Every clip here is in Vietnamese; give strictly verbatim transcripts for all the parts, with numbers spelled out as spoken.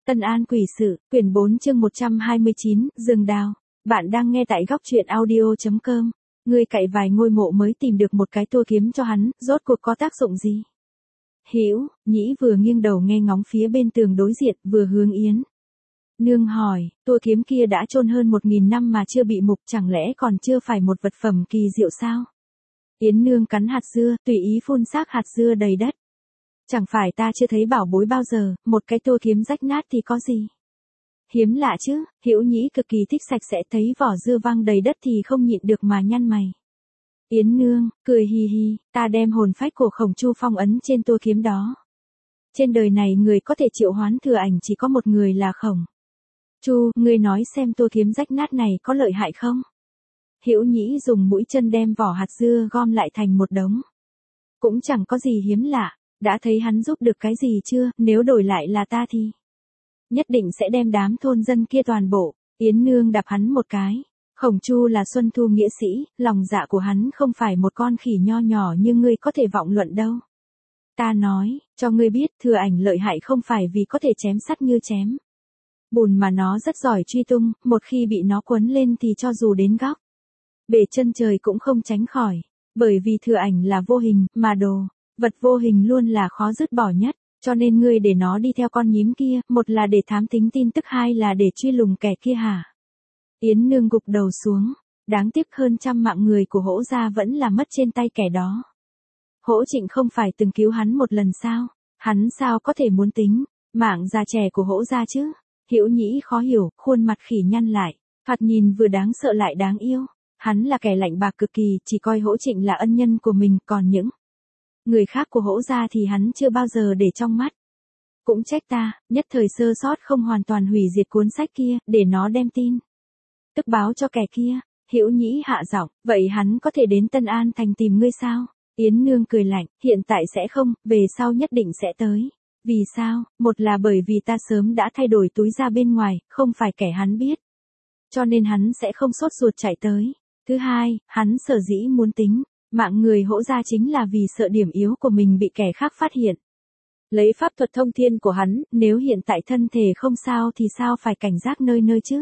Tân An Quỷ Sự, quyển bốn chương một trăm hai mươi chín, Rừng Đào. Bạn đang nghe tại góc truyện audio chấm com. Ngươi cậy vài ngôi mộ mới tìm được một cái tua kiếm cho hắn, rốt cuộc có tác dụng gì? Hữu, Nhĩ vừa nghiêng đầu nghe ngóng phía bên tường đối diện, vừa hướng Yến Nương hỏi, tua kiếm kia đã chôn hơn một nghìn năm mà chưa bị mục, chẳng lẽ còn chưa phải một vật phẩm kỳ diệu sao? Yến Nương cắn hạt dưa, tùy ý phun xác hạt dưa đầy đất. Chẳng phải ta chưa thấy bảo bối bao giờ, một cái tua kiếm rách nát thì có gì? Hiếm lạ chứ, Hữu Nhĩ cực kỳ thích sạch sẽ, thấy vỏ dưa văng đầy đất thì không nhịn được mà nhăn mày. Yến Nương, cười hì hì, ta đem hồn phách của Khổng Chu phong ấn trên tua kiếm đó. Trên đời này người có thể triệu hoán thừa ảnh chỉ có một người là Khổng Chu, ngươi nói xem tua kiếm rách nát này có lợi hại không? Hữu Nhĩ dùng mũi chân đem vỏ hạt dưa gom lại thành một đống. Cũng chẳng có gì hiếm lạ. Đã thấy hắn giúp được cái gì chưa, nếu đổi lại là ta thì nhất định sẽ đem đám thôn dân kia toàn bộ. Yến Nương đạp hắn một cái. Khổng Chu là Xuân Thu nghĩa sĩ, lòng dạ của hắn không phải một con khỉ nho nhỏ như ngươi có thể vọng luận đâu. Ta nói, cho ngươi biết thừa ảnh lợi hại không phải vì có thể chém sắt như chém bùn mà nó rất giỏi truy tung, một khi bị nó quấn lên thì cho dù đến góc bể chân trời cũng không tránh khỏi, bởi vì thừa ảnh là vô hình, mà đồ vật vô hình luôn là khó dứt bỏ nhất, cho nên ngươi để nó đi theo con nhím kia, một là để thám tính tin tức, hai là để truy lùng kẻ kia hả? Yến Nương gục đầu xuống, đáng tiếc hơn trăm mạng người của Hỗ gia vẫn là mất trên tay kẻ đó. Hỗ Trịnh không phải từng cứu hắn một lần sao? Hắn sao có thể muốn tính mạng già trẻ của Hỗ gia chứ? Hữu Nhĩ khó hiểu, khuôn mặt khỉ nhăn lại, thoạt nhìn vừa đáng sợ lại đáng yêu. Hắn là kẻ lạnh bạc cực kỳ, chỉ coi Hỗ Trịnh là ân nhân của mình, còn những người khác của Hỗ gia thì hắn chưa bao giờ để trong mắt. Cũng trách ta, nhất thời sơ sót không hoàn toàn hủy diệt cuốn sách kia, để nó đem tin tức báo cho kẻ kia. Hữu Nhĩ hạ giọng, vậy hắn có thể đến Tân An thành tìm ngươi sao? Yến Nương cười lạnh, hiện tại sẽ không, về sau nhất định sẽ tới. Vì sao? Một là bởi vì ta sớm đã thay đổi túi ra bên ngoài, không phải kẻ hắn biết, cho nên hắn sẽ không sốt ruột chạy tới. Thứ hai, hắn sở dĩ muốn tính mạng người Hỗ gia chính là vì sợ điểm yếu của mình bị kẻ khác phát hiện. Lấy pháp thuật thông thiên của hắn, nếu hiện tại thân thể không sao thì sao phải cảnh giác nơi nơi chứ?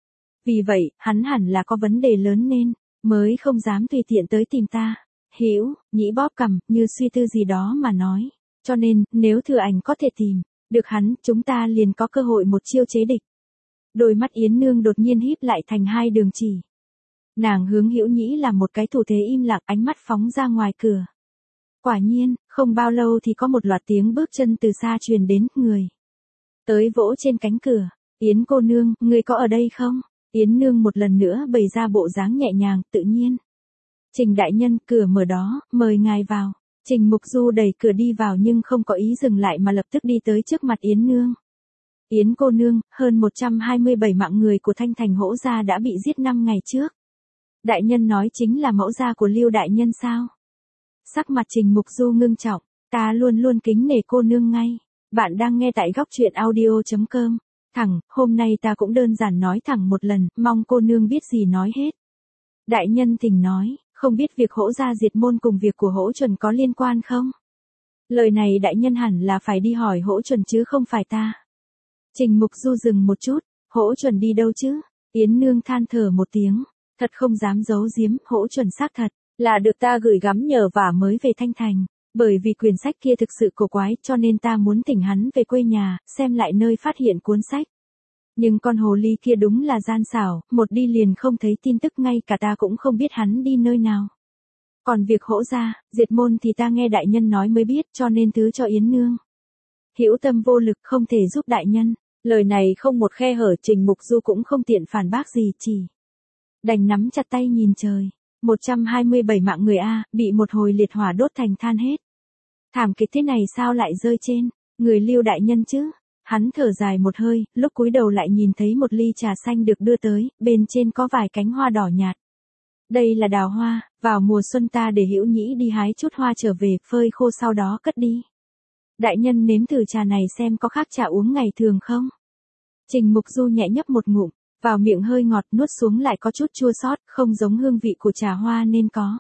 Vì vậy, hắn hẳn là có vấn đề lớn nên mới không dám tùy tiện tới tìm ta. Hữu Nhĩ bóp cằm, như suy tư gì đó mà nói. Cho nên, nếu thừa ảnh có thể tìm được hắn, chúng ta liền có cơ hội một chiêu chế địch. Đôi mắt Yến Nương đột nhiên híp lại thành hai đường chỉ. Nàng hướng Hữu Nhĩ làm một cái thủ thế im lặng, ánh mắt phóng ra ngoài cửa. Quả nhiên, không bao lâu thì có một loạt tiếng bước chân từ xa truyền đến, người tới vỗ trên cánh cửa. Yến cô nương, ngươi có ở đây không? Yến Nương một lần nữa bày ra bộ dáng nhẹ nhàng, tự nhiên. Trình đại nhân, cửa mở đó, mời ngài vào. Trình Mục Du đẩy cửa đi vào nhưng không có ý dừng lại mà lập tức đi tới trước mặt Yến Nương. Yến cô nương, hơn một trăm hai mươi bảy mạng người của Thanh Thành Hỗ gia đã bị giết năm ngày trước. Đại nhân nói chính là mẫu gia của Lưu đại nhân sao? Sắc mặt Trình Mục Du ngưng trọng, ta luôn luôn kính nể cô nương ngay. Bạn đang nghe tại góc truyện audio chấm com. Thẳng, hôm nay ta cũng đơn giản nói thẳng một lần, mong cô nương biết gì nói hết. Đại nhân thỉnh nói, không biết việc Hỗ gia diệt môn cùng việc của Hỗ Chuẩn có liên quan không? Lời này đại nhân hẳn là phải đi hỏi Hỗ Chuẩn chứ không phải ta. Trình Mục Du dừng một chút, Hỗ Chuẩn đi đâu chứ? Yến Nương than thở một tiếng, thật không dám giấu giếm, Hỗ Chuẩn xác thật là được ta gửi gắm nhờ vả mới về Thanh Thành. Bởi vì quyển sách kia thực sự cổ quái, cho nên ta muốn thỉnh hắn về quê nhà, xem lại nơi phát hiện cuốn sách. Nhưng con hồ ly kia đúng là gian xảo, một đi liền không thấy tin tức, ngay cả ta cũng không biết hắn đi nơi nào. Còn việc Hỗ gia diệt môn thì ta nghe đại nhân nói mới biết, cho nên thứ cho Yến Nương hữu tâm vô lực, không thể giúp đại nhân. Lời này không một khe hở, Trình Mục Du cũng không tiện phản bác gì, chỉ đành nắm chặt tay nhìn trời. một trăm hai mươi bảy mạng người a, bị một hồi liệt hỏa đốt thành than hết. Thảm kịch thế này sao lại rơi trên người Lưu đại nhân chứ? Hắn thở dài một hơi, lúc cúi đầu lại nhìn thấy một ly trà xanh được đưa tới, bên trên có vài cánh hoa đỏ nhạt. Đây là đào hoa, vào mùa xuân ta để Hữu Nhĩ đi hái chút hoa trở về, phơi khô sau đó cất đi. Đại nhân nếm thử trà này xem có khác trà uống ngày thường không? Trình Mục Du nhẹ nhấp một ngụm, vào miệng hơi ngọt, nuốt xuống lại có chút chua xót, không giống hương vị của trà hoa nên có.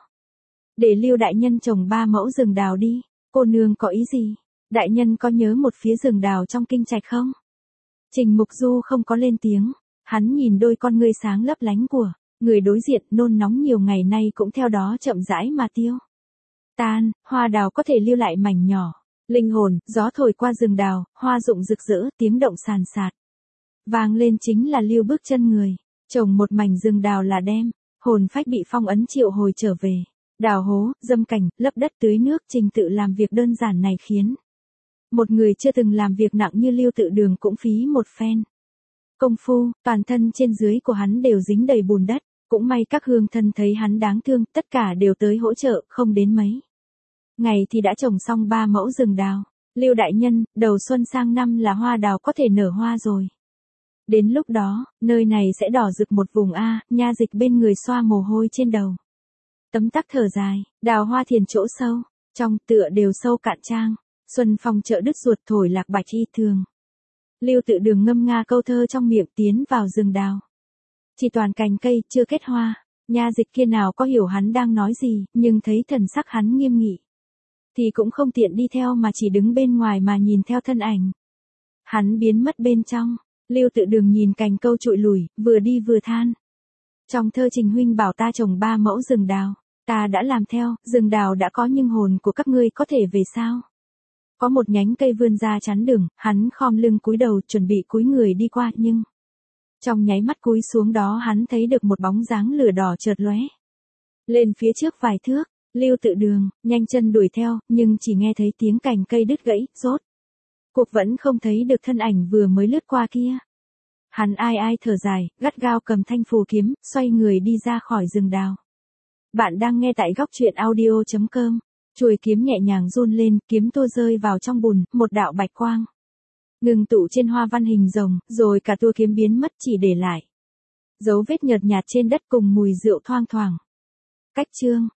Để Lưu đại nhân trồng ba mẫu rừng đào đi. Cô nương có ý gì? Đại nhân có nhớ một phía rừng đào trong kinh trạch không? Trình Mục Du không có lên tiếng, hắn nhìn đôi con ngươi sáng lấp lánh của người đối diện, nôn nóng nhiều ngày nay cũng theo đó chậm rãi mà tiêu tan, hoa đào có thể lưu lại mảnh nhỏ, linh hồn, gió thổi qua rừng đào, hoa rụng rực rỡ, tiếng động sàn sạt. Vang lên chính là lưu bước chân người, trồng một mảnh rừng đào là đem, hồn phách bị phong ấn triệu hồi trở về. Đào hố, dâm cảnh, lấp đất tưới nước, trình tự làm việc đơn giản này khiến một người chưa từng làm việc nặng như Lưu Tự Đường cũng phí một phen công phu, toàn thân trên dưới của hắn đều dính đầy bùn đất, cũng may các hương thân thấy hắn đáng thương, tất cả đều tới hỗ trợ, không đến mấy ngày thì đã trồng xong ba mẫu rừng đào. Lưu đại nhân, đầu xuân sang năm là hoa đào có thể nở hoa rồi. Đến lúc đó, nơi này sẽ đỏ rực một vùng a, Nha Dịch bên người xoa mồ hôi trên đầu. Tấm tắc thở dài, đào hoa thiền chỗ sâu, trong tựa đều sâu cạn trang, xuân phong chợ đứt ruột thổi lạc bạch y thường. Lưu Tự Đường ngâm nga câu thơ trong miệng tiến vào rừng đào. Chỉ toàn cành cây, chưa kết hoa, Nha Dịch kia nào có hiểu hắn đang nói gì, nhưng thấy thần sắc hắn nghiêm nghị. Thì cũng không tiện đi theo mà chỉ đứng bên ngoài mà nhìn theo thân ảnh. Hắn biến mất bên trong, Lưu Tự Đường nhìn cành câu trụi lùi, vừa đi vừa than. Trong thơ Trình huynh bảo ta trồng ba mẫu rừng đào, ta đã làm theo, rừng đào đã có nhưng hồn của các ngươi có thể về sao? Có một nhánh cây vươn ra chắn đường, hắn khom lưng cúi đầu chuẩn bị cúi người đi qua nhưng trong nháy mắt cúi xuống đó hắn thấy được một bóng dáng lửa đỏ chợt lóe lên phía trước vài thước. Lưu Tự Đường nhanh chân đuổi theo, nhưng chỉ nghe thấy tiếng cành cây đứt gãy, rốt cuộc vẫn không thấy được thân ảnh vừa mới lướt qua kia. Hắn ai ai thở dài, gắt gao cầm thanh phù kiếm, xoay người đi ra khỏi rừng đào. Bạn đang nghe tại góc truyện audio chấm com. Chuôi kiếm nhẹ nhàng run lên, kiếm tua rơi vào trong bùn, một đạo bạch quang ngừng tụ trên hoa văn hình rồng, rồi cả tua kiếm biến mất, chỉ để lại dấu vết nhợt nhạt trên đất cùng mùi rượu thoang thoảng. Cách chương